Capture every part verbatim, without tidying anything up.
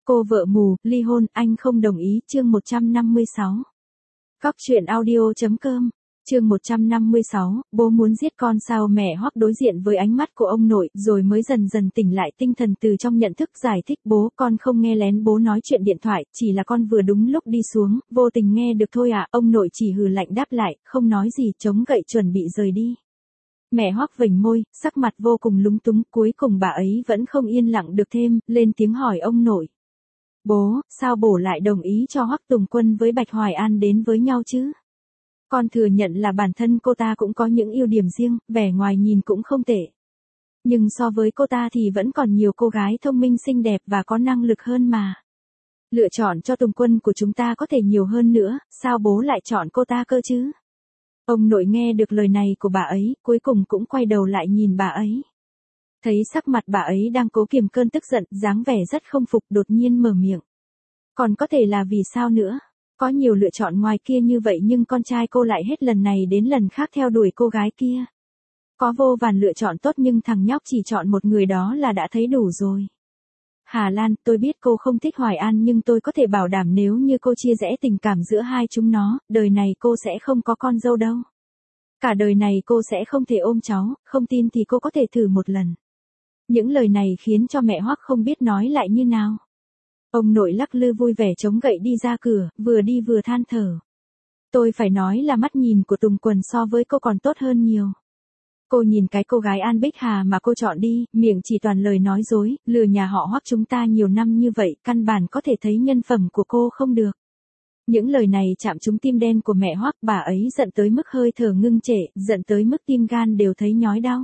Cô vợ mù, ly hôn, anh không đồng ý, chương một trăm năm mươi sáu. Góc truyện audio.com, chương một trăm năm mươi sáu, bố muốn giết con sao? Mẹ Hoắc đối diện với ánh mắt của ông nội, rồi mới dần dần tỉnh lại tinh thần từ trong nhận thức, giải thích: bố, con không nghe lén bố nói chuyện điện thoại, chỉ là con vừa đúng lúc đi xuống, vô tình nghe được thôi à. Ông nội chỉ hừ lạnh đáp lại, không nói gì, chống gậy chuẩn bị rời đi. Mẹ Hoắc vểnh môi, sắc mặt vô cùng lúng túng, cuối cùng bà ấy vẫn không yên lặng được thêm, lên tiếng hỏi ông nội. Bố, sao bố lại đồng ý cho Hoắc Tùng Quân với Bạch Hoài An đến với nhau chứ? Con thừa nhận là bản thân cô ta cũng có những ưu điểm riêng, vẻ ngoài nhìn cũng không tệ. Nhưng so với cô ta thì vẫn còn nhiều cô gái thông minh xinh đẹp và có năng lực hơn mà. Lựa chọn cho Tùng Quân của chúng ta có thể nhiều hơn nữa, sao bố lại chọn cô ta cơ chứ? Ông nội nghe được lời này của bà ấy, cuối cùng cũng quay đầu lại nhìn bà ấy. Thấy sắc mặt bà ấy đang cố kiềm cơn tức giận, dáng vẻ rất không phục, đột nhiên mở miệng. Còn có thể là vì sao nữa? Có nhiều lựa chọn ngoài kia như vậy nhưng con trai cô lại hết lần này đến lần khác theo đuổi cô gái kia. Có vô vàn lựa chọn tốt nhưng thằng nhóc chỉ chọn một người đó là đã thấy đủ rồi. Hà Lan, tôi biết cô không thích Hoài An nhưng tôi có thể bảo đảm nếu như cô chia rẽ tình cảm giữa hai chúng nó, đời này cô sẽ không có con dâu đâu. Cả đời này cô sẽ không thể ôm cháu, không tin thì cô có thể thử một lần. Những lời này khiến cho mẹ Hoắc không biết nói lại như nào. Ông nội lắc lư vui vẻ chống gậy đi ra cửa, vừa đi vừa than thở. Tôi phải nói là mắt nhìn của Tùng Quân so với cô còn tốt hơn nhiều. Cô nhìn cái cô gái An Bích Hà mà cô chọn đi, miệng chỉ toàn lời nói dối, lừa nhà họ Hoắc chúng ta nhiều năm như vậy, căn bản có thể thấy nhân phẩm của cô không được. Những lời này chạm trúng tim đen của mẹ Hoắc, bà ấy giận tới mức hơi thở ngưng trệ, giận tới mức tim gan đều thấy nhói đau.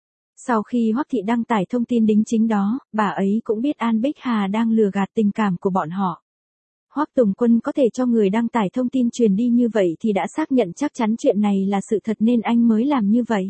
Sau khi Hoắc Thị đăng tải thông tin đính chính đó, bà ấy cũng biết An Bích Hà đang lừa gạt tình cảm của bọn họ. Hoắc Tùng Quân có thể cho người đăng tải thông tin truyền đi như vậy thì đã xác nhận chắc chắn chuyện này là sự thật nên anh mới làm như vậy.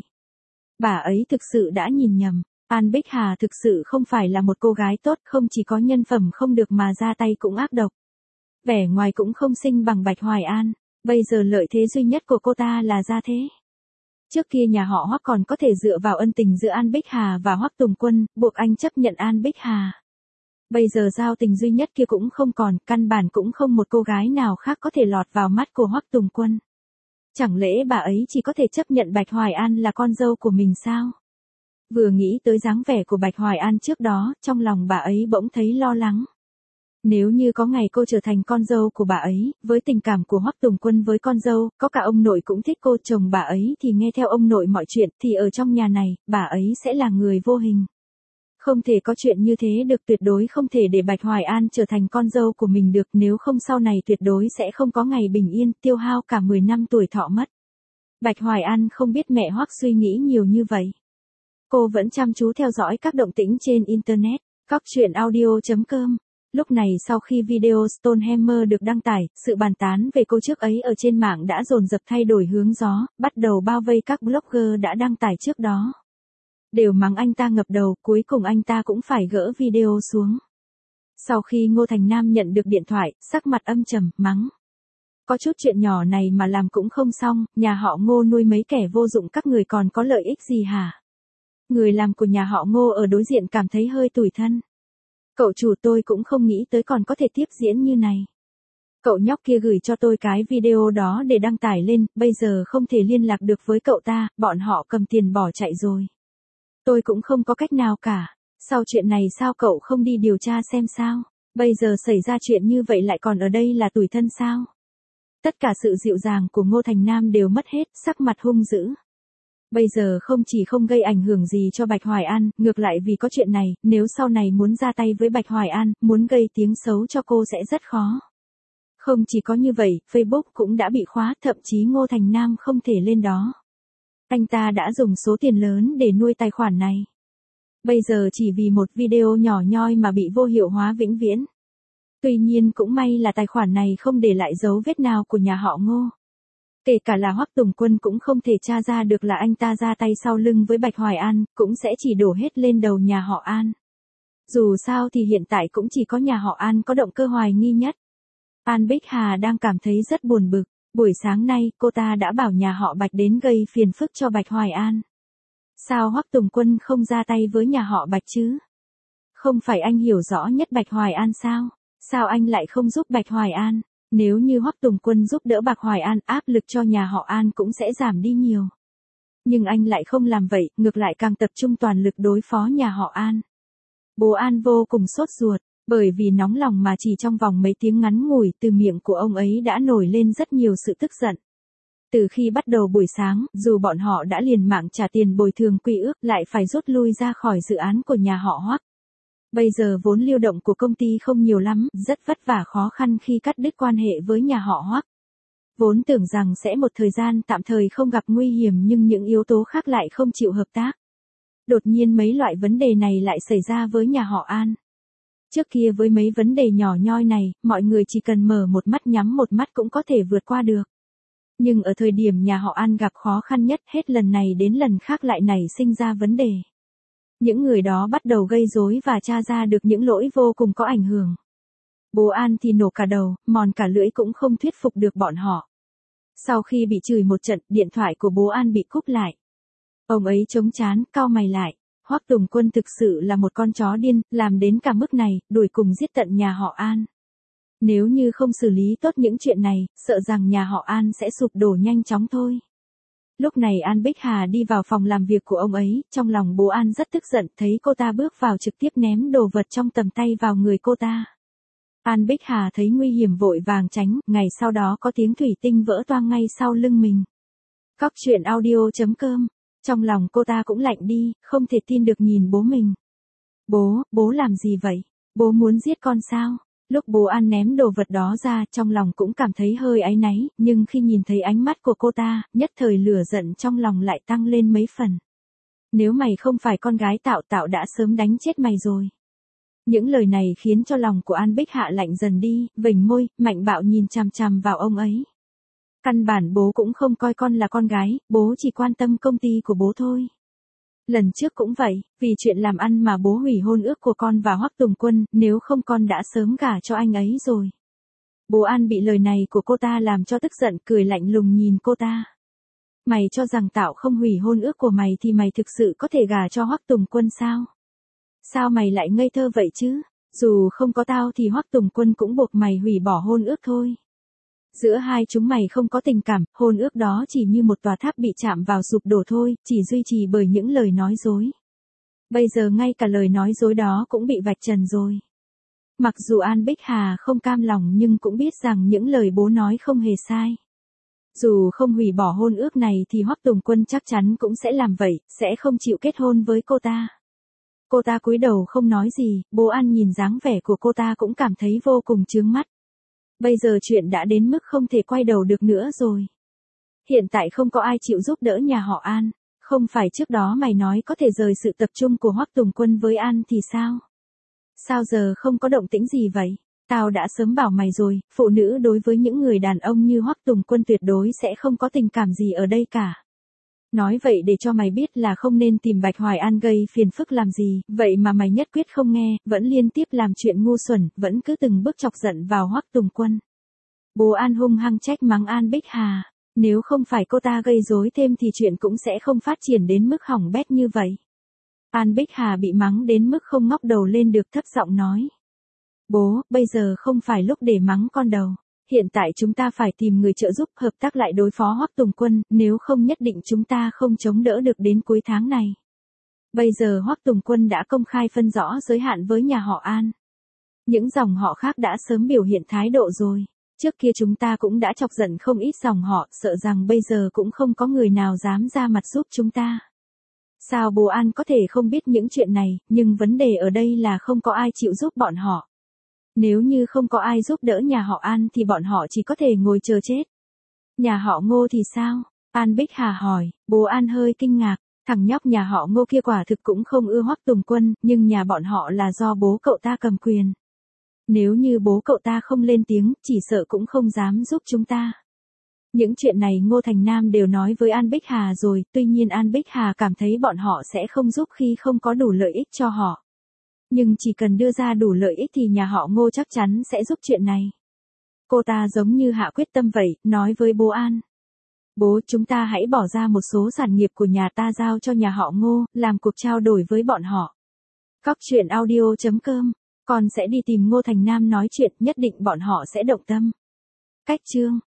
Bà ấy thực sự đã nhìn nhầm, An Bích Hà thực sự không phải là một cô gái tốt, không chỉ có nhân phẩm không được mà ra tay cũng ác độc. Vẻ ngoài cũng không xinh bằng Bạch Hoài An, bây giờ lợi thế duy nhất của cô ta là gia thế. Trước kia nhà họ Hoắc còn có thể dựa vào ân tình giữa An Bích Hà và Hoắc Tùng Quân, buộc anh chấp nhận An Bích Hà. Bây giờ giao tình duy nhất kia cũng không còn, căn bản cũng không một cô gái nào khác có thể lọt vào mắt của Hoắc Tùng Quân. Chẳng lẽ bà ấy chỉ có thể chấp nhận Bạch Hoài An là con dâu của mình sao? Vừa nghĩ tới dáng vẻ của Bạch Hoài An trước đó, trong lòng bà ấy bỗng thấy lo lắng. Nếu như có ngày cô trở thành con dâu của bà ấy, với tình cảm của Hoắc Tùng Quân với con dâu, có cả ông nội cũng thích cô, chồng bà ấy thì nghe theo ông nội mọi chuyện, thì ở trong nhà này, bà ấy sẽ là người vô hình. Không thể có chuyện như thế được, tuyệt đối không thể để Bạch Hoài An trở thành con dâu của mình được, nếu không sau này tuyệt đối sẽ không có ngày bình yên, tiêu hao cả mười năm tuổi thọ mất. Bạch Hoài An không biết mẹ Hoắc suy nghĩ nhiều như vậy. Cô vẫn chăm chú theo dõi các động tĩnh trên Internet, góc truyện audio.com. Lúc này sau khi video Stonehammer được đăng tải, sự bàn tán về cô trước ấy ở trên mạng đã dồn dập thay đổi hướng gió, bắt đầu bao vây các blogger đã đăng tải trước đó. Đều mắng anh ta ngập đầu, cuối cùng anh ta cũng phải gỡ video xuống. Sau khi Ngô Thành Nam nhận được điện thoại, sắc mặt âm trầm, mắng. Có chút chuyện nhỏ này mà làm cũng không xong, nhà họ Ngô nuôi mấy kẻ vô dụng các người còn có lợi ích gì hả? Người làm của nhà họ Ngô ở đối diện cảm thấy hơi tủi thân. Cậu chủ, tôi cũng không nghĩ tới còn có thể tiếp diễn như này. Cậu nhóc kia gửi cho tôi cái video đó để đăng tải lên, bây giờ không thể liên lạc được với cậu ta, bọn họ cầm tiền bỏ chạy rồi. Tôi cũng không có cách nào cả. Sau chuyện này sao cậu không đi điều tra xem sao? Bây giờ xảy ra chuyện như vậy lại còn ở đây là tủi thân sao? Tất cả sự dịu dàng của Ngô Thành Nam đều mất hết, sắc mặt hung dữ. Bây giờ không chỉ không gây ảnh hưởng gì cho Bạch Hoài An, ngược lại vì có chuyện này, nếu sau này muốn ra tay với Bạch Hoài An, muốn gây tiếng xấu cho cô sẽ rất khó. Không chỉ có như vậy, Facebook cũng đã bị khóa, thậm chí Ngô Thành Nam không thể lên đó. Anh ta đã dùng số tiền lớn để nuôi tài khoản này. Bây giờ chỉ vì một video nhỏ nhoi mà bị vô hiệu hóa vĩnh viễn. Tuy nhiên cũng may là tài khoản này không để lại dấu vết nào của nhà họ Ngô. Kể cả là Hoắc Tùng Quân cũng không thể tra ra được là anh ta ra tay sau lưng với Bạch Hoài An, cũng sẽ chỉ đổ hết lên đầu nhà họ An. Dù sao thì hiện tại cũng chỉ có nhà họ An có động cơ hoài nghi nhất. An Bích Hà đang cảm thấy rất buồn bực. Buổi sáng nay, cô ta đã bảo nhà họ Bạch đến gây phiền phức cho Bạch Hoài An. Sao Hoắc Tùng Quân không ra tay với nhà họ Bạch chứ? Không phải anh hiểu rõ nhất Bạch Hoài An sao? Sao anh lại không giúp Bạch Hoài An? Nếu như Hoắc Tùng Quân giúp đỡ Bạch Hoài An, áp lực cho nhà họ An cũng sẽ giảm đi nhiều. Nhưng anh lại không làm vậy, ngược lại càng tập trung toàn lực đối phó nhà họ An. Bố An vô cùng sốt ruột, bởi vì nóng lòng mà chỉ trong vòng mấy tiếng ngắn ngủi từ miệng của ông ấy đã nổi lên rất nhiều sự tức giận. Từ khi bắt đầu buổi sáng, dù bọn họ đã liều mạng trả tiền bồi thường quy ước, lại phải rút lui ra khỏi dự án của nhà họ Hoắc. Bây giờ vốn lưu động của công ty không nhiều lắm, rất vất vả khó khăn khi cắt đứt quan hệ với nhà họ Hoắc. Vốn tưởng rằng sẽ một thời gian tạm thời không gặp nguy hiểm, nhưng những yếu tố khác lại không chịu hợp tác. Đột nhiên mấy loại vấn đề này lại xảy ra với nhà họ An. Trước kia với mấy vấn đề nhỏ nhoi này, mọi người chỉ cần mở một mắt nhắm một mắt cũng có thể vượt qua được. Nhưng ở thời điểm nhà họ An gặp khó khăn nhất, hết lần này đến lần khác lại nảy sinh ra vấn đề. Những người đó bắt đầu gây rối và tra ra được những lỗi vô cùng có ảnh hưởng. Bố An thì nổ cả đầu, mòn cả lưỡi cũng không thuyết phục được bọn họ. Sau khi bị chửi một trận, điện thoại của bố An bị cúp lại. Ông ấy chống trán, cau mày lại. Hoắc Tùng Quân thực sự là một con chó điên, làm đến cả mức này, đuổi cùng giết tận nhà họ An. Nếu như không xử lý tốt những chuyện này, sợ rằng nhà họ An sẽ sụp đổ nhanh chóng thôi. Lúc này An Bích Hà đi vào phòng làm việc của ông ấy, trong lòng bố An rất tức giận, thấy cô ta bước vào trực tiếp ném đồ vật trong tầm tay vào người cô ta. An Bích Hà thấy nguy hiểm vội vàng tránh, ngày sau đó có tiếng thủy tinh vỡ toang ngay sau lưng mình. Cóc truyện audio chấm com. Trong lòng cô ta cũng lạnh đi, không thể tin được nhìn bố mình. Bố, bố làm gì vậy? Bố muốn giết con sao? Lúc bố An ném đồ vật đó ra, trong lòng cũng cảm thấy hơi áy náy, nhưng khi nhìn thấy ánh mắt của cô ta, nhất thời lửa giận trong lòng lại tăng lên mấy phần. Nếu mày không phải con gái Tạo Tạo đã sớm đánh chết mày rồi. Những lời này khiến cho lòng của An Bích Hạ lạnh dần đi, vểnh môi, mạnh bạo nhìn chằm chằm vào ông ấy. Căn bản bố cũng không coi con là con gái, bố chỉ quan tâm công ty của bố thôi. Lần trước cũng vậy, vì chuyện làm ăn mà bố hủy hôn ước của con và Hoắc Tùng Quân, nếu không con đã sớm gả cho anh ấy rồi. Bố An bị lời này của cô ta làm cho tức giận, cười lạnh lùng nhìn cô ta. Mày cho rằng Tạo không hủy hôn ước của mày thì mày thực sự có thể gả cho Hoắc Tùng Quân sao? Sao mày lại ngây thơ vậy chứ? Dù không có tao thì Hoắc Tùng Quân cũng buộc mày hủy bỏ hôn ước thôi. Giữa hai chúng mày không có tình cảm, hôn ước đó chỉ như một tòa tháp bị chạm vào sụp đổ thôi, chỉ duy trì bởi những lời nói dối. Bây giờ ngay cả lời nói dối đó cũng bị vạch trần rồi. Mặc dù An Bích Hà không cam lòng nhưng cũng biết rằng những lời bố nói không hề sai. Dù không hủy bỏ hôn ước này thì Hoắc Tùng Quân chắc chắn cũng sẽ làm vậy, sẽ không chịu kết hôn với cô ta. Cô ta cúi đầu không nói gì, bố An nhìn dáng vẻ của cô ta cũng cảm thấy vô cùng chướng mắt. Bây giờ chuyện đã đến mức không thể quay đầu được nữa rồi. Hiện tại không có ai chịu giúp đỡ nhà họ An. Không phải trước đó mày nói có thể rời sự tập trung của Hoắc Tùng Quân với An thì sao? Sao giờ không có động tĩnh gì vậy? Tao đã sớm bảo mày rồi, phụ nữ đối với những người đàn ông như Hoắc Tùng Quân tuyệt đối sẽ không có tình cảm gì ở đây cả. Nói vậy để cho mày biết là không nên tìm Bạch Hoài An gây phiền phức làm gì, vậy mà mày nhất quyết không nghe, vẫn liên tiếp làm chuyện ngu xuẩn, vẫn cứ từng bước chọc giận vào Hoắc Tùng Quân. Bố An hung hăng trách mắng An Bích Hà, nếu không phải cô ta gây rối thêm thì chuyện cũng sẽ không phát triển đến mức hỏng bét như vậy. An Bích Hà bị mắng đến mức không ngóc đầu lên được, thấp giọng nói. Bố, bây giờ không phải lúc để mắng con đầu. Hiện tại chúng ta phải tìm người trợ giúp hợp tác lại đối phó Hoắc Tùng Quân, nếu không nhất định chúng ta không chống đỡ được đến cuối tháng này. Bây giờ Hoắc Tùng Quân đã công khai phân rõ giới hạn với nhà họ An. Những dòng họ khác đã sớm biểu hiện thái độ rồi. Trước kia chúng ta cũng đã chọc giận không ít dòng họ, sợ rằng bây giờ cũng không có người nào dám ra mặt giúp chúng ta. Sao bố An có thể không biết những chuyện này, nhưng vấn đề ở đây là không có ai chịu giúp bọn họ. Nếu như không có ai giúp đỡ nhà họ An thì bọn họ chỉ có thể ngồi chờ chết. Nhà họ Ngô thì sao? An Bích Hà hỏi, bố An hơi kinh ngạc, thằng nhóc nhà họ Ngô kia quả thực cũng không ưa Hoắc Tùng Quân, nhưng nhà bọn họ là do bố cậu ta cầm quyền. Nếu như bố cậu ta không lên tiếng, chỉ sợ cũng không dám giúp chúng ta. Những chuyện này Ngô Thành Nam đều nói với An Bích Hà rồi, tuy nhiên An Bích Hà cảm thấy bọn họ sẽ không giúp khi không có đủ lợi ích cho họ. Nhưng chỉ cần đưa ra đủ lợi ích thì nhà họ Ngô chắc chắn sẽ giúp chuyện này. Cô ta giống như hạ quyết tâm vậy, nói với bố An. Bố, chúng ta hãy bỏ ra một số sản nghiệp của nhà ta giao cho nhà họ Ngô, làm cuộc trao đổi với bọn họ. Cóc truyện audio chấm com Con sẽ đi tìm Ngô Thành Nam nói chuyện, nhất định bọn họ sẽ động tâm. Cách chương